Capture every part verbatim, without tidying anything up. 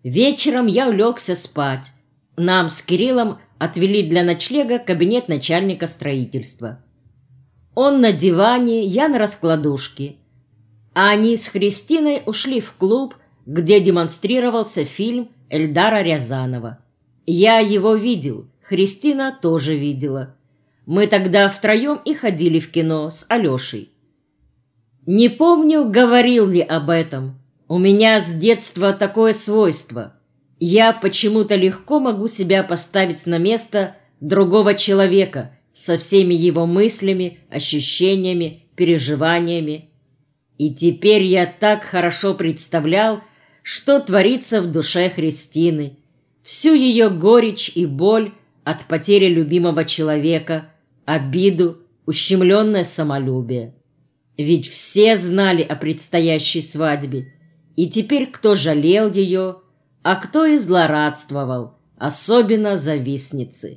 Вечером я улегся спать. Нам с Кириллом отвели для ночлега кабинет начальника строительства. Он на диване, я на раскладушке. А они с Христиной ушли в клуб, где демонстрировался фильм Эльдара Рязанова. Я его видел, Христина тоже видела. Мы тогда втроем и ходили в кино с Алешей. Не помню, говорил ли об этом. У меня с детства такое свойство. Я почему-то легко могу себя поставить на место другого человека со всеми его мыслями, ощущениями, переживаниями. И теперь я так хорошо представлял, что творится в душе Христины, всю ее горечь и боль от потери любимого человека, обиду, ущемленное самолюбие. Ведь все знали о предстоящей свадьбе, и теперь кто жалел ее, а кто и злорадствовал, особенно завистницы.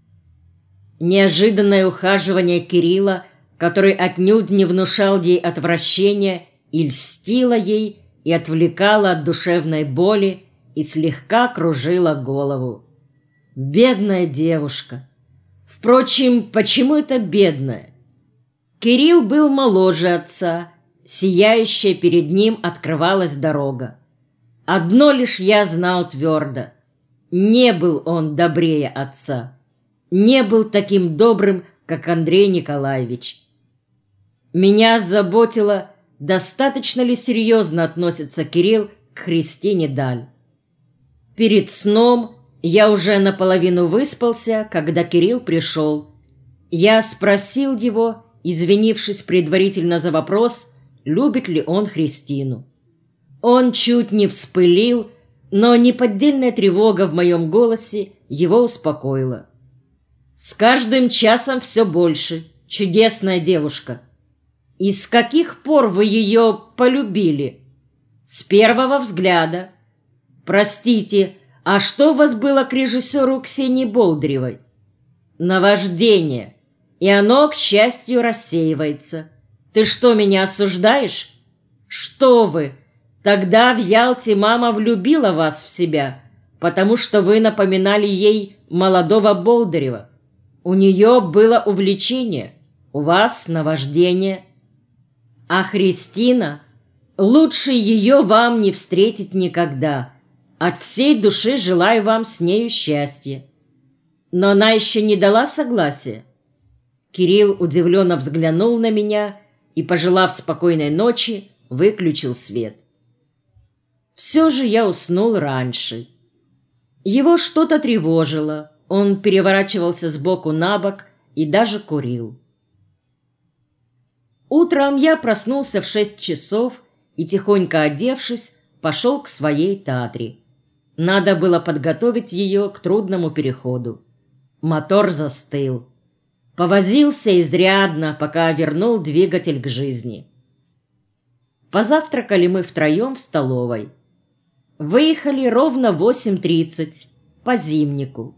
Неожиданное ухаживание Кирилла, который отнюдь не внушал ей отвращения, и льстило ей, и отвлекало от душевной боли, и слегка кружило голову. Бедная девушка. Впрочем, почему это бедная? Кирилл был моложе отца, сияющая перед ним открывалась дорога. Одно лишь я знал твердо: не был он добрее отца, не был таким добрым, как Андрей Николаевич. Меня заботило, достаточно ли серьезно относится Кирилл к Христине Даль. Перед сном я уже наполовину выспался, когда Кирилл пришел. Я спросил его, извинившись предварительно за вопрос, любит ли он Христину. Он чуть не вспылил, но неподдельная тревога в моем голосе его успокоила. «С каждым часом все больше. Чудесная девушка. И с каких пор вы ее полюбили?» «С первого взгляда. Простите, а что у вас было к режиссеру Ксении Болдыревой?» «Наваждение. И оно, к счастью, рассеивается. Ты что, меня осуждаешь?» «Что вы? Тогда в Ялте мама влюбила вас в себя, потому что вы напоминали ей молодого Болдырева. У нее было увлечение, у вас наваждение. А Христина, лучше ее вам не встретить никогда. От всей души желаю вам с нею счастья». Но она еще не дала согласия. Кирилл удивленно взглянул на меня и, пожелав спокойной ночи, выключил свет. Все же я уснул раньше. Его что-то тревожило, он переворачивался с боку на бок и даже курил. Утром я проснулся в шесть часов и, тихонько одевшись, пошел к своей Татре. Надо было подготовить ее к трудному переходу. Мотор застыл. Повозился изрядно, пока вернул двигатель к жизни. Позавтракали мы втроем в столовой. Выехали ровно в восемь тридцать, по зимнику.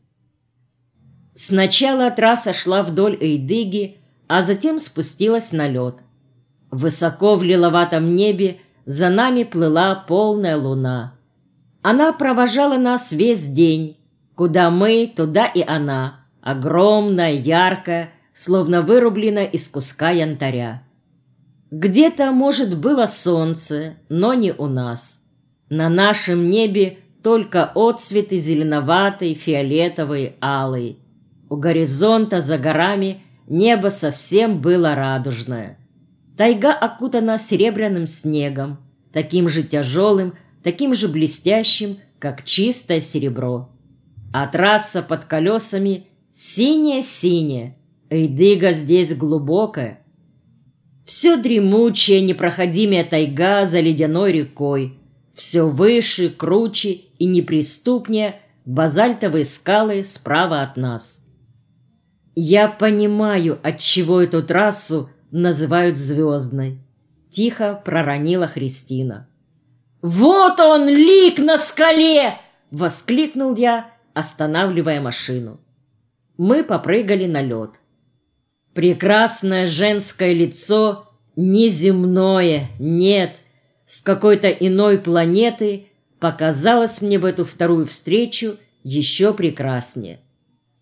Сначала трасса шла вдоль Эйдыги, а затем спустилась на лед. Высоко в лиловатом небе за нами плыла полная луна. Она провожала нас весь день. Куда мы, туда и она, огромная, яркая, словно вырублена из куска янтаря. Где-то, может, было солнце, но не у нас. На нашем небе только отцветы зеленоватые, фиолетовые, алые. У горизонта за горами небо совсем было радужное. Тайга окутана серебряным снегом, таким же тяжелым, таким же блестящим, как чистое серебро. А трасса под колесами синяя-синяя, Эйдыга здесь глубокая. Все дремучая, непроходимая тайга за ледяной рекой, все выше, круче и неприступнее базальтовые скалы справа от нас. Я понимаю, отчего эту трассу называют звездной, тихо проронила Христина. «Вот он, лик на скале!» — воскликнул я, останавливая машину. Мы попрыгали на лед. Прекрасное женское лицо, неземное, нет, с какой-то иной планеты, показалось мне в эту вторую встречу еще прекраснее.